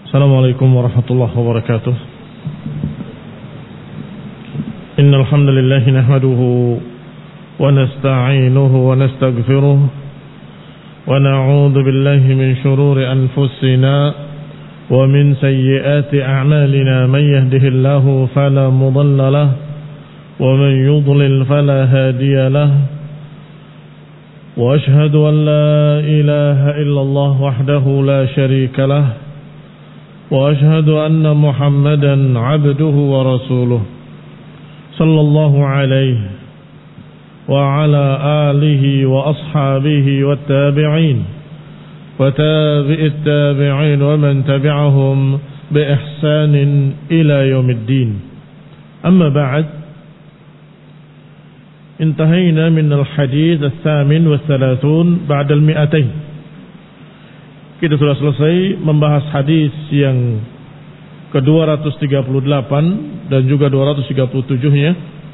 Assalamualaikum warahmatullahi wabarakatuh. Innal hamdalillah nahmaduhu wa nasta'inuhu wa nastaghfiruh wa na'udzu billahi min shururi anfusina wa min sayyiati a'malina man yahdihillahu fala mudilla lahu wa man yudlil fala hadiya lahu wa ashhadu an la ilaha illallah wahdahu la sharika lahu وأشهد أن محمدا عبده ورسوله صلى الله عليه وعلى آله وأصحابه والتابعين وتابع التابعين ومن تبعهم بإحسان إلى يوم الدين. أما بعد، انتهينا من الحديث الثامن والثلاثون بعد المئتين. Kita sudah selesai membahas hadis yang ke-238 dan juga 237-nya.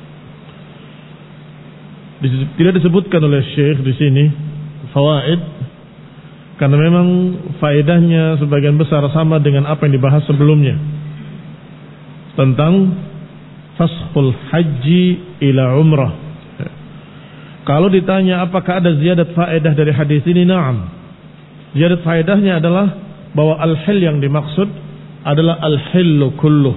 Tidak disebutkan oleh Syekh di sini fawaid karena memang faedahnya sebagian besar sama dengan apa yang dibahas sebelumnya tentang faskhul haji ila umrah. Kalau ditanya apakah ada ziyadat faedah dari hadis ini, na'am. Ziyadat faedahnya adalah bahwa al-hil yang dimaksud adalah al-hillu kulluh.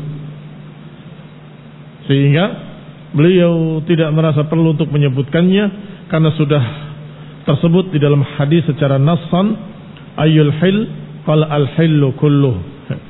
Sehingga beliau tidak merasa perlu untuk menyebutkannya karena sudah tersebut di dalam hadis secara nassan, ayyul hil qala al-hillu kulluh.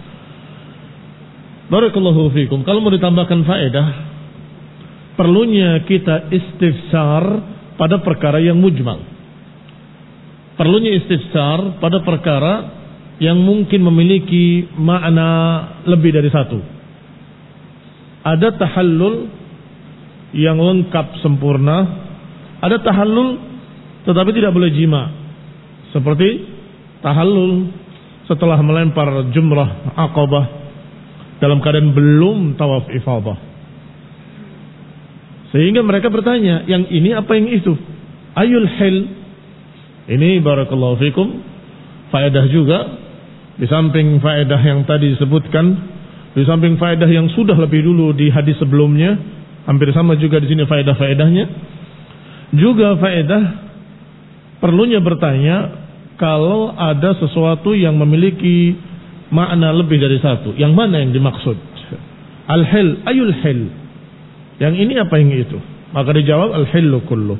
Barakallahu fikum. Kalau mau ditambahkan faedah, perlunya kita istifsar pada perkara yang mujmal. Perlunya istifsar pada perkara yang mungkin memiliki makna lebih dari satu. Ada tahallul yang lengkap sempurna, ada tahallul tetapi tidak boleh jima. Seperti tahallul setelah melempar jumrah Aqabah dalam keadaan belum tawaf ifadah. Sehingga mereka bertanya, yang ini apa yang itu? Ayul hil. Ini barakallahu fikum faedah juga, di samping faedah yang tadi disebutkan, di samping faedah yang sudah lebih dulu di hadis sebelumnya, hampir sama juga di sini faedah-faedahnya. Juga faedah perlunya bertanya kalau ada sesuatu yang memiliki makna lebih dari satu, yang mana yang dimaksud? Al-hil, ayul hil. Yang ini apa yang itu? Maka dijawab al-hillu kulluh.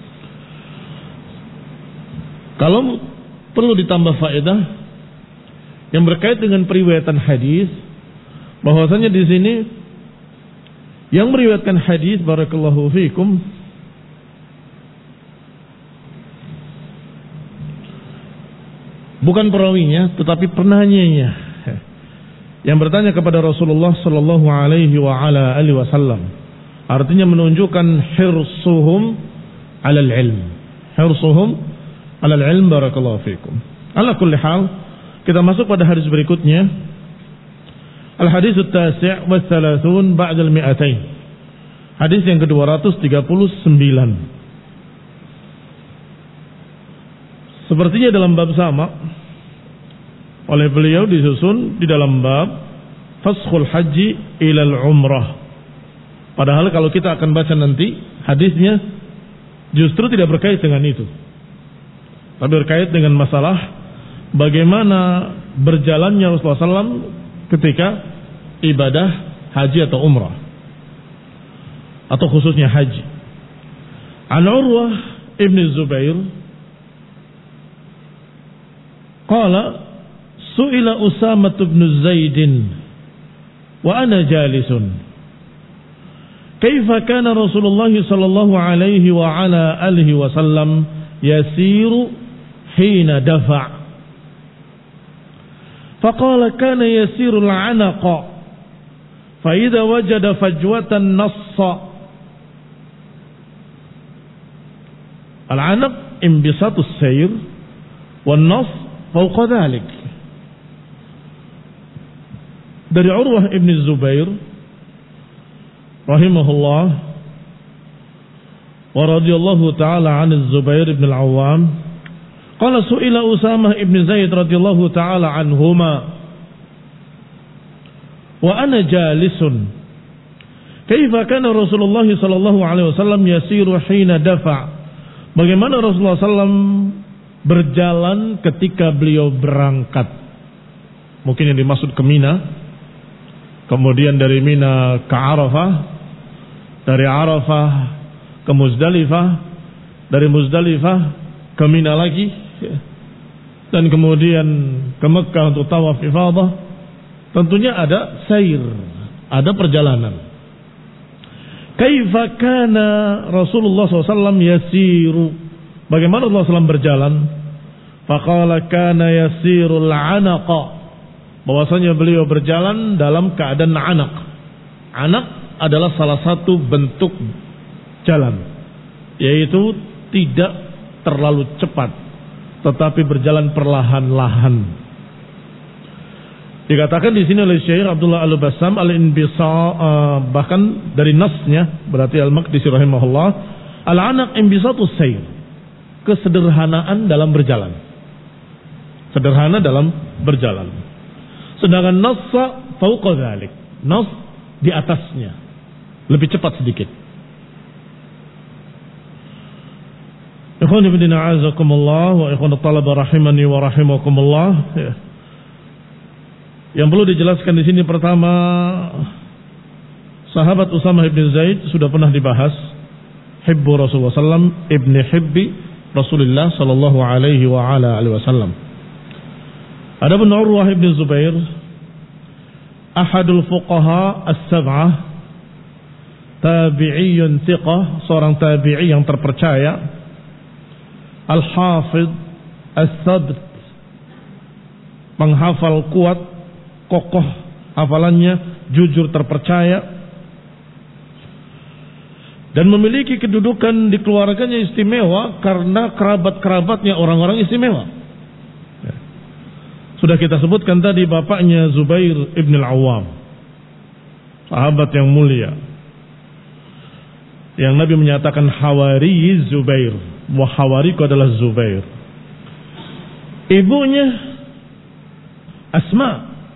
Kalau perlu ditambah faedah yang berkait dengan periwayatan hadis, bahwasanya di sini yang meriwayatkan hadis barakallahu fikum bukan perawinya tetapi penanyanya yang bertanya kepada Rasulullah sallallahu alaihi wa ala alihi wasallam. Artinya menunjukkan hirsuhum 'alal ilm. Hirsuhum alal ilm barakallahu fikum. Ala kulli hal, kita masuk pada hadis berikutnya. Al hadis at-tasi' wa thalathun ba'da al-mi'atain. Hadis yang ke-239. Sepertinya dalam bab sama oleh beliau disusun di dalam bab faskhul haji ilal umrah. Padahal kalau kita akan baca nanti hadisnya justru tidak berkait dengan itu. Tapi berkait dengan masalah bagaimana berjalannya Rasulullah SAW ketika ibadah haji atau umrah, atau khususnya haji. An Urwah ibn Zubair qala su'ila Usamah ibn Zaid wa ana jalisun kaifa kana Rasulullah sallallahu alaihi wa ala alihi wasallam yasiru حين دفع فقال كان يسير العنق فإذا وجد فجوة نص. العنق انبساط السير والنص فوق ذلك. Dari Urwah ibn Zubair rahimahullah wa radhiyallahu ta'ala 'an Zubair ibn al-Awwam qala su'ila Usamah ibn Zaid radhiyallahu ta'ala anhuma wa ana jalisun. Kaifa kana Rasulullah sallallahu alaihi wasallam yasiru hina dafa'? Bagaimana Rasulullah sallam berjalan ketika beliau berangkat? Mungkin yang dimaksud ke Mina, kemudian dari Mina ke Arafah, dari Arafah ke Muzdalifah, dari Muzdalifah ke Mina lagi, dan kemudian ke Mekah untuk tawaf ifadah. Tentunya ada sair, ada perjalanan. Kaifa kana Rasulullah SAW yasiru? Bagaimana Rasulullah SAW berjalan? Faqala kana yasirul anaqa. Bahwasanya beliau berjalan dalam keadaan anak. Anak adalah salah satu bentuk jalan, yaitu tidak terlalu cepat, tetapi berjalan perlahan-lahan. Dikatakan di sini oleh Syekh Abdullah Al-Bassam al-inbisa, bahkan dari nasnya berarti Al-Maqdisi rahimahullah, al-anak inbisatus sayr, kesederhanaan dalam berjalan. Sederhana dalam berjalan. Sedangkan nassa fauqa dzalik, nas di atasnya, lebih cepat sedikit. Ikhwan fillah a'azakumullah wa ikhwan talaba rahimani wa rahimakumullah. Yang perlu dijelaskan di sini pertama, sahabat Usamah ibn Zaid sudah pernah dibahas. Hibbu Rasulullah sallam ibni hibbi Rasulullah sallallahu alaihi wa ala alihi wasallam. Adapun Urwah ibn Zubair, ahadul fuqaha as-sab'ah, tabi'iyun thiqah, seorang tabi'i yang terpercaya, al-hafidh as-sabt, penghafal kuat, kokoh hafalannya, jujur, terpercaya, dan memiliki kedudukan di keluarganya istimewa karena kerabat-kerabatnya orang-orang istimewa. Sudah kita sebutkan tadi bapaknya Zubair ibn al-Awwam, sahabat yang mulia, yang Nabi menyatakan hawari Zubair, wa hawariku adalah Zubair. Ibunya Asma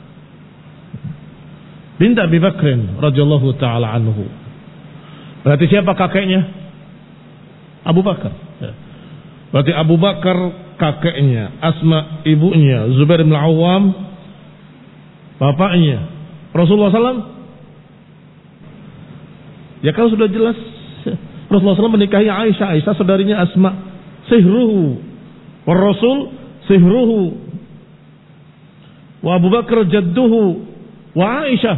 bint Abi Bakrin radhiyallahu taala anhu. Berarti siapa kakeknya? Abu Bakar. Berarti Abu Bakar kakeknya, Asma ibunya, Zubair bin Awam bapaknya, Rasulullah SAW. Ya kalau sudah jelas Rasulullah SAW menikahi Aisyah, Aisyah saudarinya Asma, sihruhu, wa Rasul sihruhu, wa Abu Bakar jadduhu, wa Aisyah.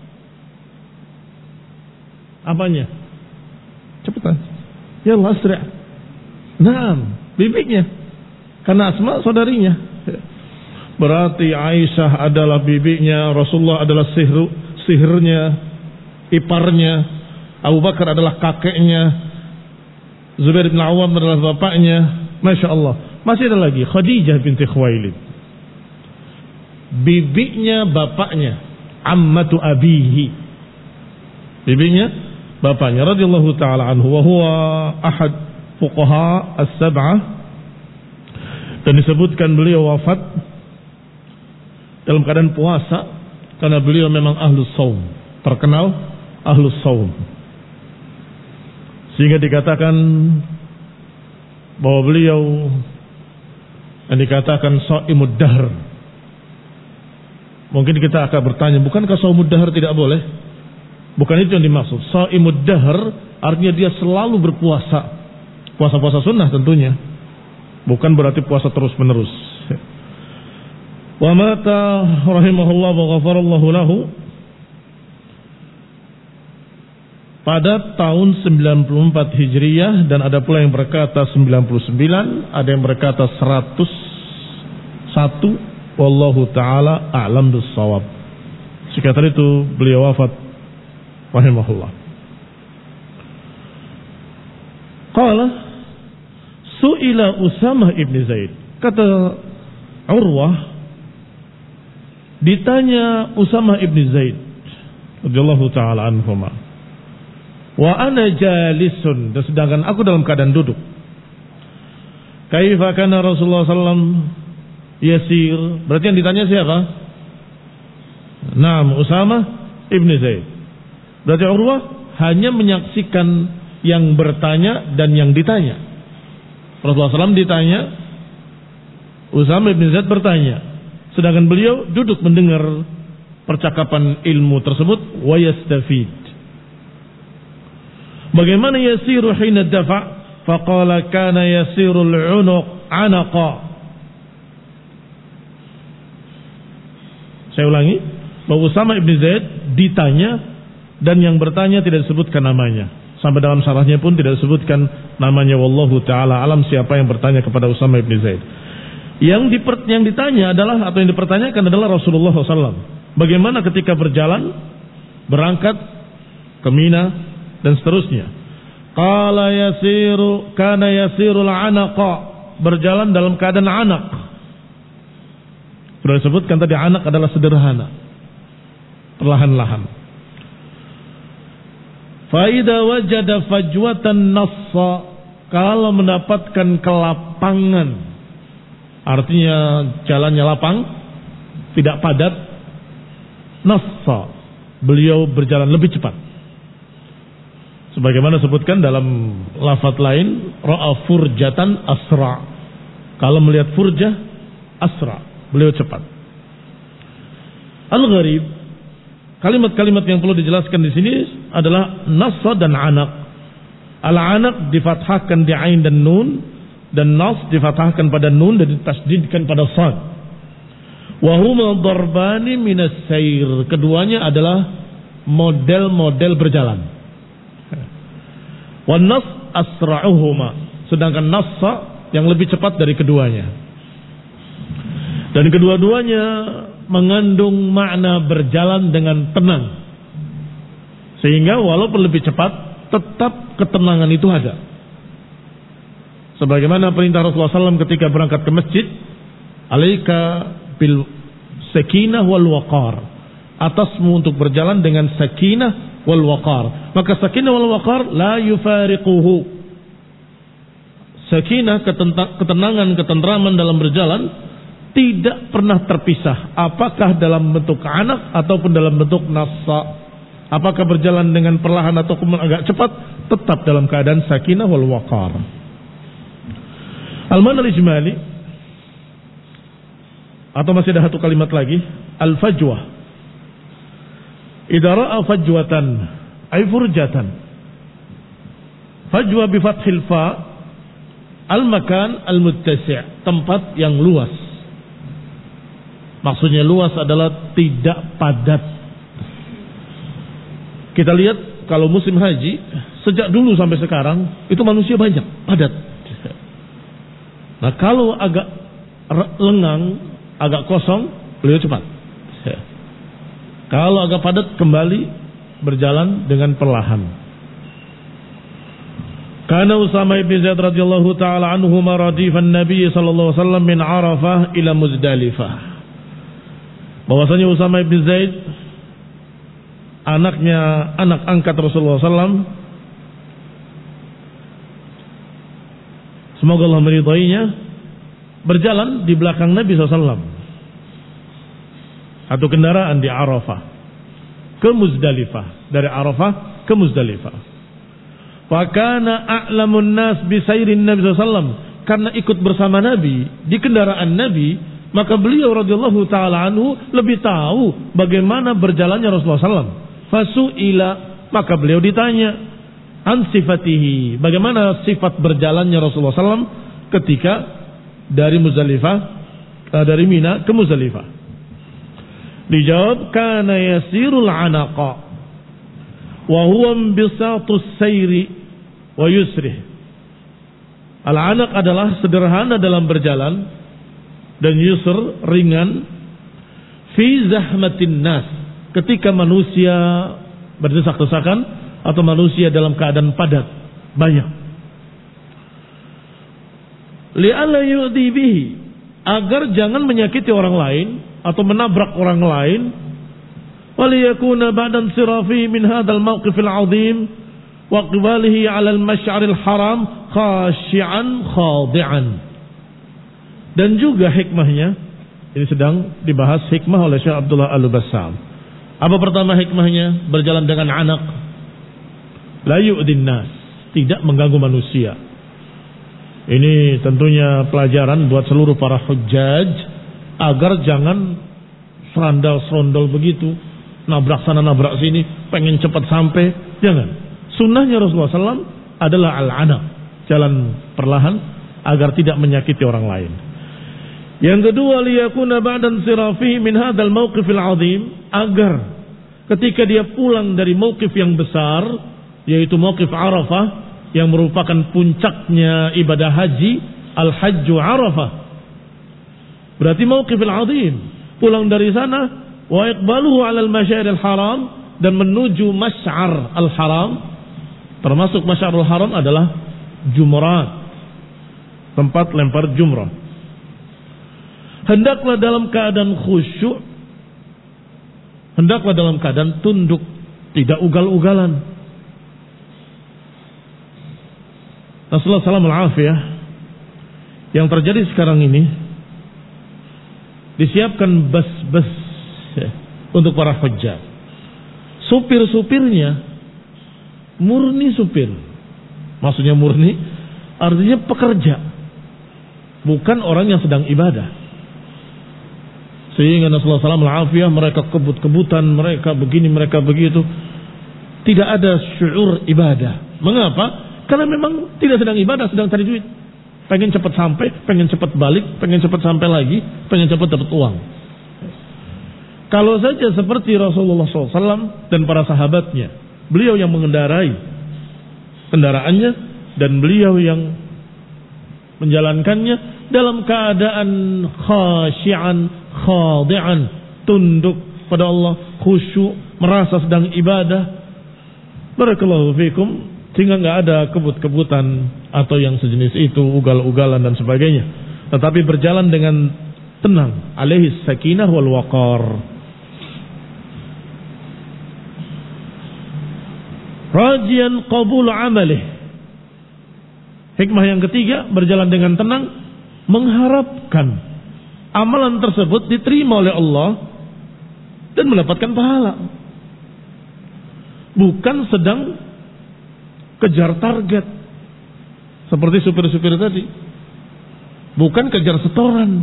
Apanya? Cepetan. Ya Allah, asri'. Naam, bibinya. Karena Asma saudarinya. Berarti Aisyah adalah bibinya, Rasulullah adalah sihirnya, iparnya, Abu Bakar adalah kakeknya, Zubair bin Awam adalah bapaknya. Masya Allah. Masih ada lagi Khadijah binti Khuwailid, bibinya bapaknya, ammatu abihi, bibinya bapaknya radhiyallahu taala anhu, wa huwa ahad fuqaha as-sab'ah. Dan disebutkan beliau wafat dalam keadaan puasa karena beliau memang ahlus shaum, terkenal ahlus shaum, sehingga dikatakan bahwa beliau yang dikatakan shaimud dahr. Mungkin kita akan bertanya, bukankah shaimud dahr tidak boleh? Bukan itu yang dimaksud. Shaimud dahr artinya dia selalu berpuasa, puasa-puasa sunnah tentunya, bukan berarti puasa terus menerus. Wa mata rahimahullah wa ghafarallahu lahu pada tahun 94 Hijriyah, dan ada pula yang berkata 99, ada yang berkata 101, wallahu taala a'lam bis-shawab. Sekitar itu beliau wafat rahimahullah. Qala su'ila Usamah ibn Zaid, kata Urwah, ditanya Usamah ibn Zaid radhiyallahu taala anhuma, wa ana jalisun, dan sedangkan aku dalam keadaan duduk, kaifa kana Rasulullah sallam yasir, berarti yang ditanya siapa? Naam, Usamah ibn Zaid. Berarti Urwah hanya menyaksikan yang bertanya dan yang ditanya. Rasulullah SAW ditanya, Usama ibn Zaid bertanya, sedangkan beliau duduk mendengar percakapan ilmu tersebut, wa yastafid. Bagaimana yasiru hina dafa'? Faqala kana yasirul 'unuq 'anaqa. Saya ulangi, bahwa Usama ibn Zaid ditanya dan yang bertanya tidak disebutkan namanya. Sampai dalam syarahnya pun tidak disebutkan namanya, wallahu taala alam siapa yang bertanya kepada Usama ibn Zaid. Yang ditanya adalah, atau yang dipertanyakan adalah Rasulullah SAW. Bagaimana ketika berjalan, berangkat ke Mina dan seterusnya. Qala yasiru kana yasirul 'anaqa, berjalan dalam keadaan anak. Sudah disebutkan tadi, anak adalah sederhana, perlahan-lahan. Fa idza wajada fajwatan nassa, kalau mendapatkan kelapangan, artinya jalannya lapang, tidak padat, nassa, beliau berjalan lebih cepat. Sebagaimana disebutkan dalam lafaz lain, ra'a furjatan asra. Kalau melihat furjah, asra, beliau cepat. Al-gharib, kalimat-kalimat yang perlu dijelaskan di sini adalah nassa dan anak. Al-anak difathahkan di ain dan nun, dan nas difathahkan pada nun dan ditasdidkan pada sad. Wa huma darbani minas sair. Keduanya adalah model-model berjalan. Wan nas asra'uhuma, sedangkan nassa yang lebih cepat dari keduanya. Dan kedua-duanya mengandung makna berjalan dengan tenang. Sehingga walaupun lebih cepat, tetap ketenangan itu ada. Sebagaimana perintah Rasulullah SAW ketika berangkat ke masjid, alaika bil sakinah wal waqar, atasmu untuk berjalan dengan sakinah wal waqar. Maka sakinah wal waqar la yufariquhu. Sakinah, ketenangan, ketentraman dalam berjalan tidak pernah terpisah, apakah dalam bentuk anak ataupun dalam bentuk nassa. Apakah berjalan dengan perlahan ataupun agak cepat, tetap dalam keadaan sakinah wal waqar. Al-mana al-ijmali, atau masih ada satu kalimat lagi, al-fajwah. Idza ra'a fajwatan ay furjatan. Fajwa bi fathil fa, al-makan al-muttasi', tempat yang luas. Maksudnya luas adalah tidak padat. Kita lihat kalau musim haji, sejak dulu sampai sekarang itu manusia banyak, padat. Nah, kalau agak lengang, agak kosong, beliau cepat. Kalau agak padat, kembali berjalan dengan perlahan. Karena Usama ibn Zaid radhiyallahu taala anhu maradifan Nabi sallallahu alaihi wasallam min Arafah ila Muzdalifah. Bahwasanya Usama ibn Zaid, anak angkat Rasulullah SAW, semoga Allah meridainya, berjalan di belakang Nabi SAW. Satu kendaraan di Arafah ke Muzdalifah, dari Arafah ke Muzdalifah. Fakana a'lamun nas bisairin Nabi SAW, karena ikut bersama Nabi di kendaraan Nabi, maka beliau radhiyallahu taala anhu lebih tahu bagaimana berjalannya Rasulullah SAW. Fasu'ila, maka beliau ditanya an sifatihi, bagaimana sifat berjalannya Rasulullah SAW ketika dari Muzdalifah, dari Mina ke Muzdalifah. Dijawab, kana yasirul anaqa wa huwa bisatus sayri wa yusrih. Al-anaq adalah sederhana dalam berjalan dan yusr ringan, fi zahmatin nas, ketika manusia berdesak-desakan atau manusia dalam keadaan padat banyak. Li'alla yu'dhi bihi, agar jangan menyakiti orang lain atau menabrak orang lain. Waliyakuna ba'dan sirafi min hadzal mawqifil 'azim wa qibalihi 'ala al-masy'aril haram khashi'an khadi'an. Dan juga hikmahnya, ini sedang dibahas hikmah oleh Syekh Abdullah Al-Bassam. Apa pertama hikmahnya? Berjalan dengan anak. La yu'din nas, tidak mengganggu manusia. Ini tentunya pelajaran buat seluruh para hujjaj agar jangan serandal-serondol begitu, nabrak sana nabrak sini, pengen cepat sampai. Jangan. Sunnahnya Rasulullah SAW adalah al-anak, jalan perlahan agar tidak menyakiti orang lain. Yang kedua, liyakuna ba'dan sirafihi min hadzal mauqifil 'azim, agar ketika dia pulang dari mauqif yang besar, yaitu mauqif Arafah yang merupakan puncaknya ibadah haji, al-hajju Arafah. Berarti mauqifil 'azim, pulang dari sana wa iqbaluhu 'ala al-masyaril haram, dan menuju Masy'ar al-Haram. Termasuk Masy'arul Haram adalah jumrat, tempat lempar jumrah. Hendaklah dalam keadaan khusyuk, hendaklah dalam keadaan tunduk, tidak ugal-ugalan. Rasulullah SAW yang terjadi sekarang ini, disiapkan bus-bus untuk para hujjah. Supir-supirnya murni supir. Maksudnya murni, artinya pekerja, bukan orang yang sedang ibadah. Sehingga Rasulullah SAW mereka kebut-kebutan, mereka begini, mereka begitu. Tidak ada syu'ur ibadah. Mengapa? Karena memang tidak sedang ibadah, sedang cari duit. Pengen cepat sampai, pengen cepat balik, pengen cepat sampai lagi, pengen cepat dapat uang. Kalau saja seperti Rasulullah SAW dan para sahabatnya, beliau yang mengendarai kendaraannya dan beliau yang menjalankannya dalam keadaan khasyi'an, khadi'an, tunduk pada Allah, khusyuk, merasa sedang ibadah. Barakallahu fikum, sehingga nggak ada kebut-kebutan atau yang sejenis itu, ugal-ugalan dan sebagainya. Tetapi berjalan dengan tenang, alaihi sakinah wal waqar. Rajian qabul amalih. Hikmah yang ketiga, berjalan dengan tenang, mengharapkan amalan tersebut diterima oleh Allah dan mendapatkan pahala. Bukan sedang kejar target seperti supir-supir tadi. Bukan kejar setoran.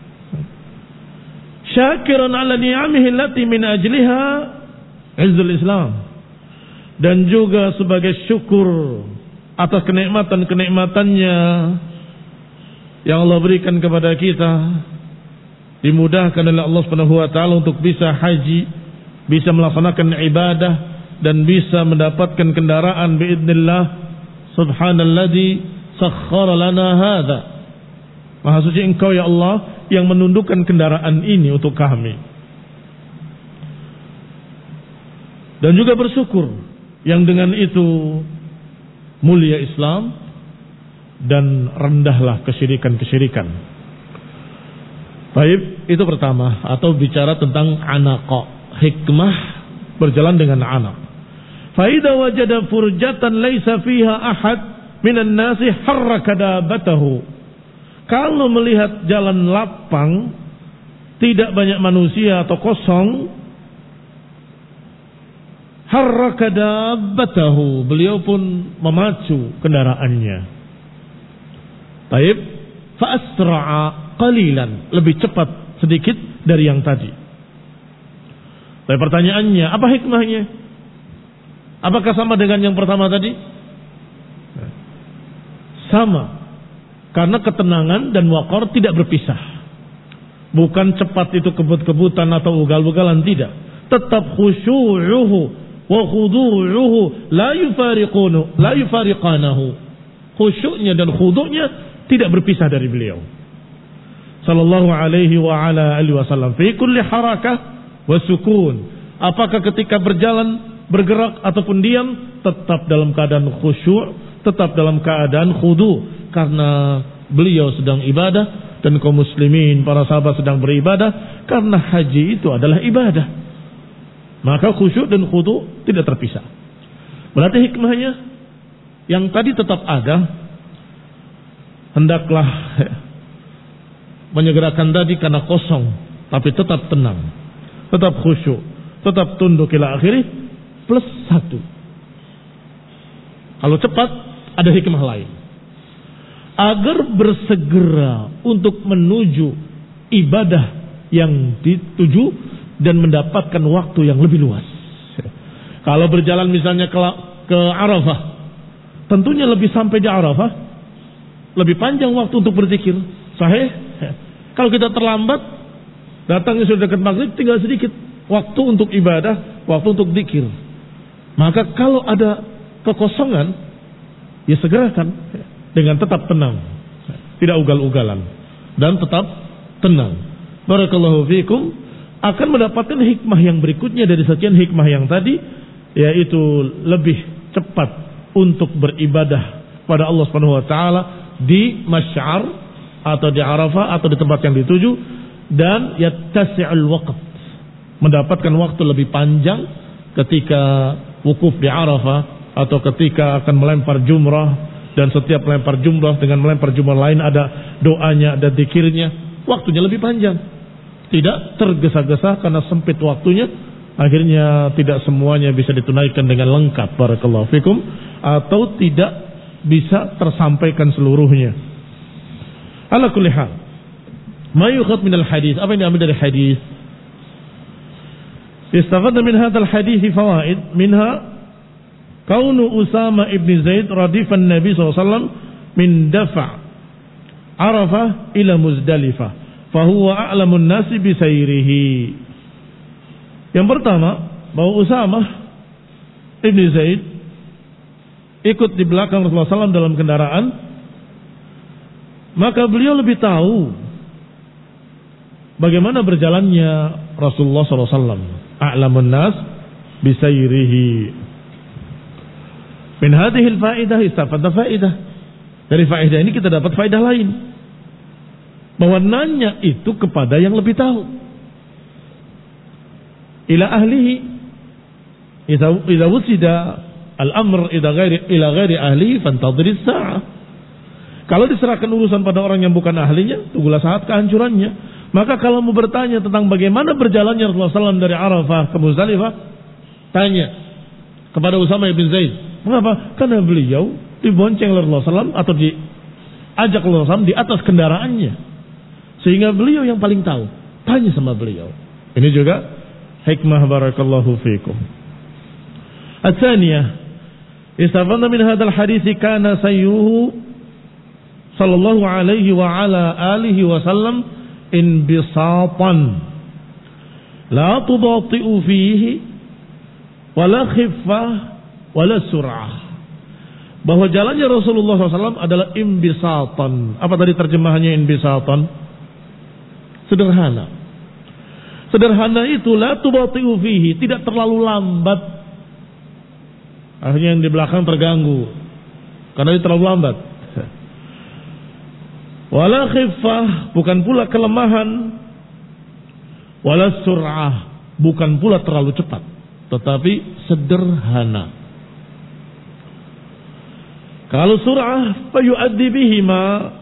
Syakiran ala ni'amihi allati min ajliha izzul Islam. Dan juga sebagai syukur atas kenikmatan-kenikmatannya yang Allah berikan kepada kita, dimudahkan oleh Allah Subhanahu wa taala untuk bisa haji, bisa melaksanakan ibadah dan bisa mendapatkan kendaraan biidznillah. Subhanalladzi sakhkhara lana hadza. Maha suci Engkau ya Allah yang menundukkan kendaraan ini untuk kami. Dan juga bersyukur yang dengan itu mulia Islam dan rendahlah kesyirikan-kesyirikan. Baik, itu pertama, atau bicara tentang anaqa, hikmah berjalan dengan anak. Fa idza wajada furjatan laisa fiha ahad minan nasi harraka dabatahu. Kalau melihat jalan lapang, tidak banyak manusia atau kosong, harraka dabbatahu, beliau pun memacu kendaraannya. Taib, fa asra'a qalilan, lebih cepat sedikit dari yang tadi. Tapi pertanyaannya, apa hikmahnya? Apakah sama dengan yang pertama tadi? Sama. Karena ketenangan dan waqar tidak berpisah. Bukan cepat itu kebut-kebutan atau ugal-ugalan, tidak. Tetap khusyu'uhu wa khudu'uhu la yufariqanahu. Khusyuknya dan khudu'nya tidak berpisah dari beliau sallallahu alaihi wa ala alihi wasallam fi kulli harakah wa sukun. Apakah ketika berjalan, bergerak ataupun diam, tetap dalam keadaan khusyuk, tetap dalam keadaan khudu, karena beliau sedang ibadah dan kaum muslimin, para sahabat sedang beribadah, karena haji itu adalah ibadah. Maka khusyuk dan khudu tidak terpisah. Berarti hikmahnya yang tadi tetap ada, hendaklah menyegerakan tadi karena kosong, tapi tetap tenang, tetap khusyuk, tetap tunduk ila akhirih plus 1. Kalau cepat ada hikmah lain. Agar bersegera untuk menuju ibadah yang dituju dan mendapatkan waktu yang lebih luas. Kalau berjalan misalnya ke Arafah, tentunya lebih sampai di Arafah, lebih panjang waktu untuk berzikir. Sahih? Kalau kita terlambat, datangnya sudah dekat maghrib, tinggal sedikit waktu untuk ibadah, waktu untuk zikir. Maka kalau ada kekosongan, ya segerakan dengan tetap tenang, tidak ugal-ugalan, dan tetap tenang. Barakallahu fiikum, akan mendapatkan hikmah yang berikutnya dari sekian hikmah yang tadi, yaitu lebih cepat untuk beribadah pada Allah Subhanahu wa taala di Masy'ar atau di Arafah atau di tempat yang dituju, dan yattasi'ul waqt, mendapatkan waktu lebih panjang ketika wukuf di Arafah atau ketika akan melempar jumrah, dan setiap melempar jumrah dengan melempar jumrah lain ada doanya, ada zikirnya, waktunya lebih panjang, tidak tergesa-gesa karena sempit waktunya, akhirnya tidak semuanya bisa ditunaikan dengan lengkap, barakallahu fikum, atau tidak bisa tersampaikan seluruhnya. Ala kulli hal, ma yukhad min al-hadis, apa yang diambil dari hadis? Istafadna min hadzal hadis fawaid, minha kaunu Usama ibn Zaid radifan Nabi SAW min dafa' Arafah ila Muzdalifah, fahuwa a'lamun nasi bisairihi. Yang pertama, bahwa Usama ibn Zaid ikut di belakang Rasulullah SAW dalam kendaraan, maka beliau lebih tahu bagaimana berjalannya Rasulullah SAW. A'lamun nas bisairihi. Min hadhil faidah istafadna faidah. Dari faidah ini kita dapat faidah lain, bahwa nanya itu kepada yang lebih tahu. Ila ahlihi, idza wusida al-amr ila ghairi ahlihi fantadhir as-sa'ah. Kalau diserahkan urusan pada orang yang bukan ahlinya, tunggulah saat kehancurannya. Maka kalau mau bertanya tentang bagaimana berjalannya Rasulullah SAW dari Arafah ke Muzdalifah, tanya kepada Usama bin Zaid. Mengapa? Karena beliau dibonceng oleh Rasulullah SAW atau diajak Rasulullah SAW di atas kendaraannya, sehingga beliau yang paling tahu. Tanya sama beliau. Ini juga hikmah, barakallahu fiikum. At-tsaniyah, istafadna min hadzal hadits kana sayyuhu sallallahu alaihi wa ala alihi wa sallam inbisatan la tudati'u fihi wala khiffah wala sur'ah. Bahwa jalannya Rasulullah SAW adalah imbisatan. Apa tadi terjemahannya imbisatan? Sederhana. Sederhana itu la tubati'u fihi, tidak terlalu lambat. Akhirnya yang di belakang terganggu karena dia terlalu lambat. Wala khiffah, bukan pula kelemahan. Wala sur'ah, bukan pula terlalu cepat, tetapi sederhana. Kalau sur'ah fayu'addi bihima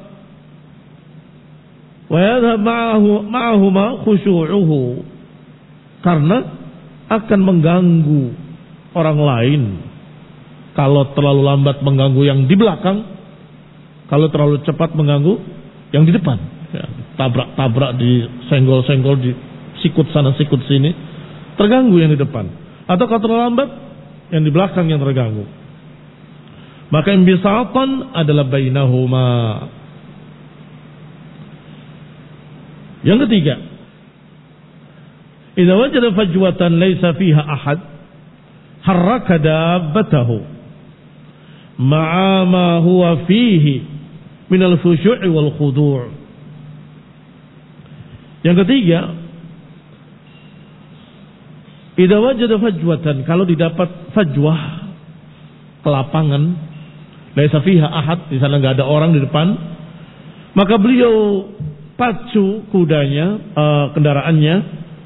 wa yadhhab ma'ahuma khusyu'uhu, karena akan mengganggu orang lain. Kalau terlalu lambat mengganggu yang di belakang, kalau terlalu cepat mengganggu yang di depan. Ya, tabrak-tabrak, disenggol-senggol, disikut sana sikut sini, terganggu yang di depan. Atau kalau terlalu lambat, yang di belakang yang terganggu. Maka imbisatan adalah bainahuma. Yang ketiga, idza wajada fajwatan laysa fiha ahad harraka dabbatahu ma'a ma huwa fihi min al-khusyu' wal khudu'. Yang ketiga, idza wajada fajwatan, kalau didapat fajwah, kelapangan, laisa fiha ahad, di sana enggak ada orang di depan, maka beliau pacu kudanya, kendaraannya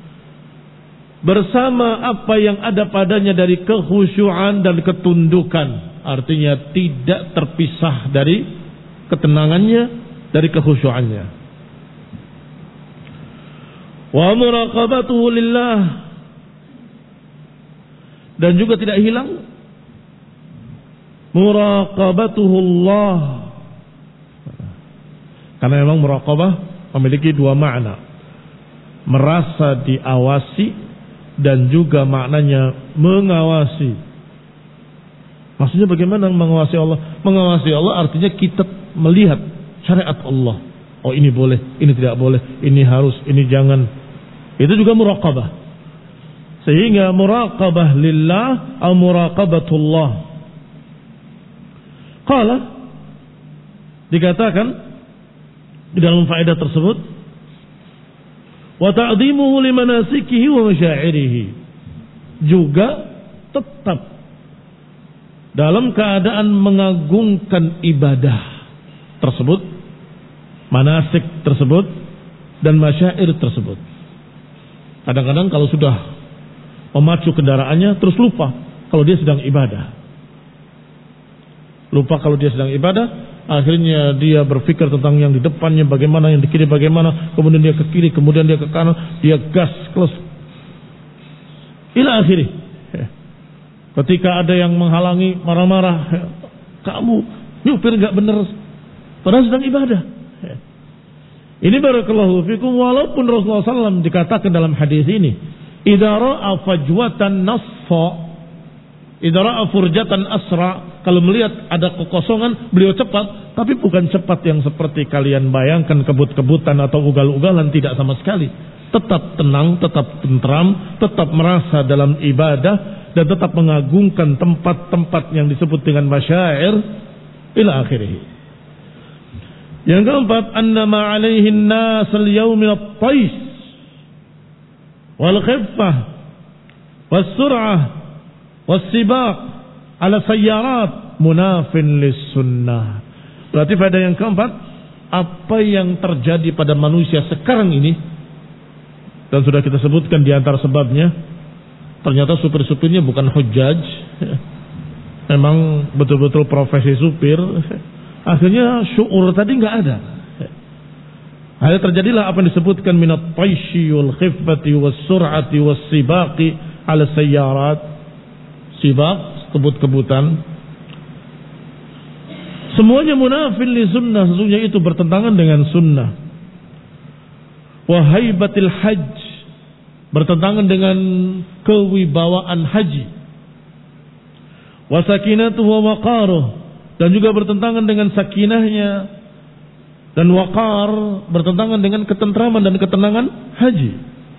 bersama apa yang ada padanya dari kekhusyuan dan ketundukan, artinya tidak terpisah dari ketenangannya, dari kekhusyuannya. Wa muraqabatuhu lillah, dan juga tidak hilang muraqabatuhullah. Karena memang muraqabah memiliki dua makna. Merasa diawasi dan juga maknanya mengawasi. Maksudnya bagaimana mengawasi Allah? Mengawasi Allah artinya kita melihat syariat Allah. Oh ini boleh, ini tidak boleh, ini harus, ini jangan. Itu juga muraqabah. Sehingga muraqabah lillah atau muraqabatullah. Qala, dikatakan di dalam faedah tersebut, wa ta'dhimuhu limanasikihi wa masyairihi, juga tetap dalam keadaan mengagungkan ibadah tersebut, manasik tersebut dan masyair tersebut. Kadang-kadang kalau sudah memacu kendaraannya terus lupa kalau dia sedang ibadah. Lupa kalau dia sedang ibadah, akhirnya dia berpikir tentang yang di depannya bagaimana, yang di kiri bagaimana, kemudian dia ke kiri, kemudian dia ke kanan, dia gas, close. Ila akhiri. Ketika ada yang menghalangi, marah-marah, kamu nyupir gak benar, padahal sedang ibadah. Ini barakallahu fikum, walaupun Rasulullah SAW dikatakan dalam hadis ini, idza ra'a fajwatan nasfa, idza ra'a furjatan asra, kalau melihat ada kekosongan, beliau cepat, tapi bukan cepat yang seperti kalian bayangkan, kebut-kebutan atau ugal-ugalan, tidak sama sekali. Tetap tenang, tetap tentram, tetap merasa dalam ibadah, dan tetap mengagungkan tempat-tempat yang disebut dengan masyair, ila akhirih. Yang keempat, annama alaihin nas al-yawmi at-tais, wal-khiffah, was-sur'ah, was-sibaq, ala sayyarat munafin lis-sunnah. Berarti pada yang keempat, apa yang terjadi pada manusia sekarang ini, dan sudah kita sebutkan di antara sebabnya, ternyata supir-supirnya bukan hujjaj, memang betul-betul profesi supir. Akhirnya syu'ur tadi nggak ada. Akhirnya terjadilah apa yang disebutkan minat taishi wal khiffati was sur'ati was sibaqi ala sayyarat. Sibaq, kebut-kebutan, semuanya munafil li sunnah, sesungguhnya itu bertentangan dengan sunnah. Wa haibatil hajj, bertentangan dengan kewibawaan haji. Wa sakinatuhu wa waqaruh, dan juga bertentangan dengan sakinahnya dan waqar, bertentangan dengan ketentraman dan ketenangan haji.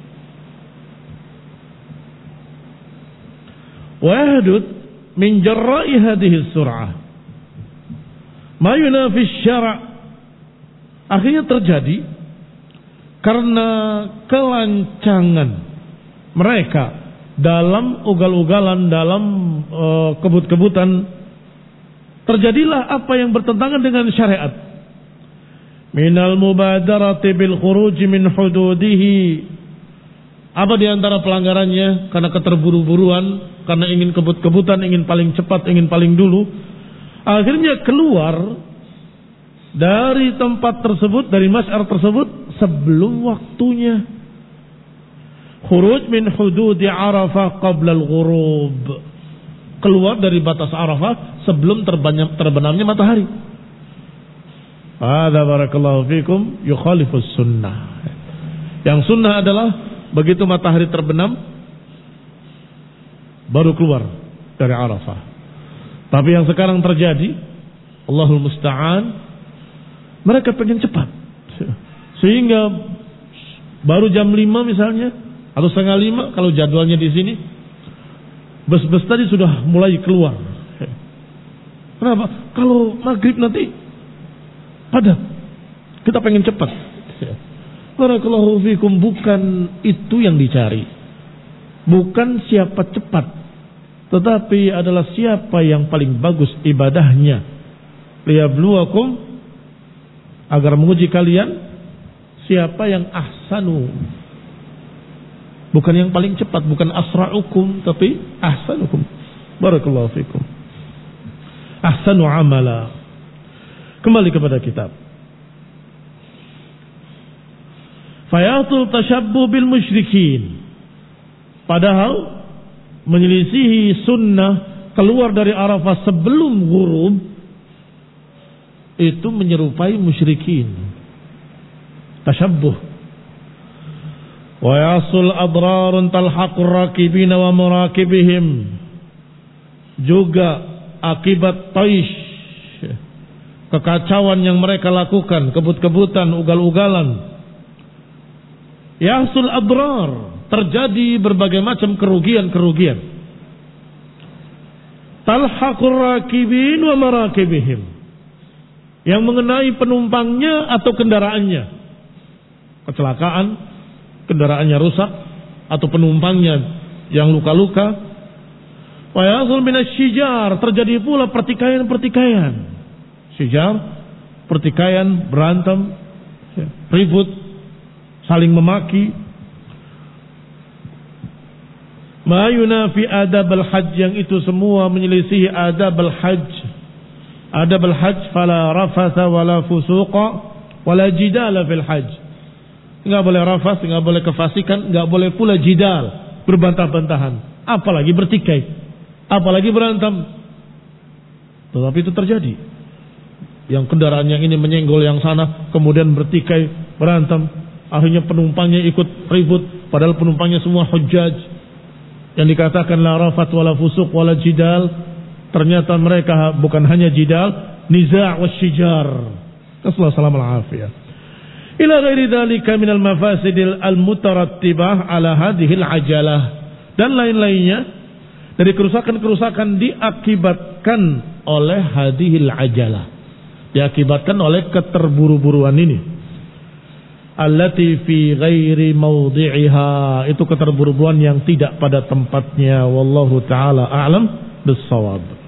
Wa yahdud min jarra'i hadhihi sur'ah ma yunafi syara', akhirnya terjadi karena kelancangan mereka dalam ugal-ugalan, dalam kebut-kebutan, terjadilah apa yang bertentangan dengan syariat. Minal mubadarati bil khuruj min hududihi, apa di antara pelanggarannya? Karena keterburu-buruan, karena ingin kebut-kebutan, ingin paling cepat, ingin paling dulu, akhirnya keluar dari tempat tersebut, dari masyar tersebut sebelum waktunya. Khuruj min hududi Arafah qabla al-ghurub, keluar dari batas Arafah sebelum terbenamnya matahari. Hadza barakallahu fikum yukhalifus sunnah. Yang sunnah adalah begitu matahari terbenam baru keluar dari Arafah. Tapi yang sekarang terjadi, Allahul Musta'an, mereka pengen cepat, sehingga baru jam 5 misalnya, atau setengah 5 kalau jadwalnya di sini, bus-bus tadi sudah mulai keluar. Kenapa? Kalau maghrib nanti padat, kita pengen cepat. Barakallahu fikum, bukan itu yang dicari. Bukan siapa cepat, tetapi adalah siapa yang paling bagus ibadahnya. Liyabluwakum, agar menguji kalian siapa yang ahsanu. Bukan yang paling cepat, bukan asra'ukum, tapi ahsanukum. Barakallahu fikum. Ahsanu amala. Kembali kepada kitab. Fayatul tashabbuh bil musyrikin. Padahal menyelisihi sunnah, keluar dari Arafah sebelum ghurub, itu menyerupai musyrikin. Tasyabbuh. Wa yasul adrarun talhaqur rakibina wa murakibihim. Juga akibat taish, kekacauan yang mereka lakukan, kebut-kebutan, ugal-ugalan. Yasul adrar, terjadi berbagai macam kerugian-kerugian. Talhaqur rakibin wa marakibihim, yang mengenai penumpangnya atau kendaraannya. Kecelakaan, kendaraannya rusak, atau penumpangnya yang luka-luka. Wa yasul minasyijar, terjadi pula pertikaian-pertikaian. Syijar, pertikaian, berantem, ribut, saling memaki. Ma yunafi adab al-hajj, yang itu semua menyelisihi adab al-hajj. Adab al-hajj, fala rafatha wala fusuqa wala jidala fil hajj. Enggak boleh rafas, enggak boleh kefasikan, enggak boleh pula jidal, berbantah-bantahan, apalagi bertikai, apalagi berantem. Tetapi itu terjadi. Yang kendaraan yang ini menyenggol yang sana, kemudian bertikai, berantem, akhirnya penumpangnya ikut ribut, padahal penumpangnya semua hujjaj. Yang dikatakan la rafat wala fusuq wala jidal, ternyata mereka bukan hanya jidal, niza' wasyijar. Nasallahu alaihi wasallam. Ila ghairi dzalika minal mafasidil al-mutarattibah ala hadhil ajalah, dan lain-lainnya dari kerusakan-kerusakan diakibatkan oleh hadhil ajalah, diakibatkan oleh keterburu-buruan ini. Allati fi ghairi mawdi'iha, itu keterburu-buruan yang tidak pada tempatnya. Wallahu taala a'lam bis-shawab.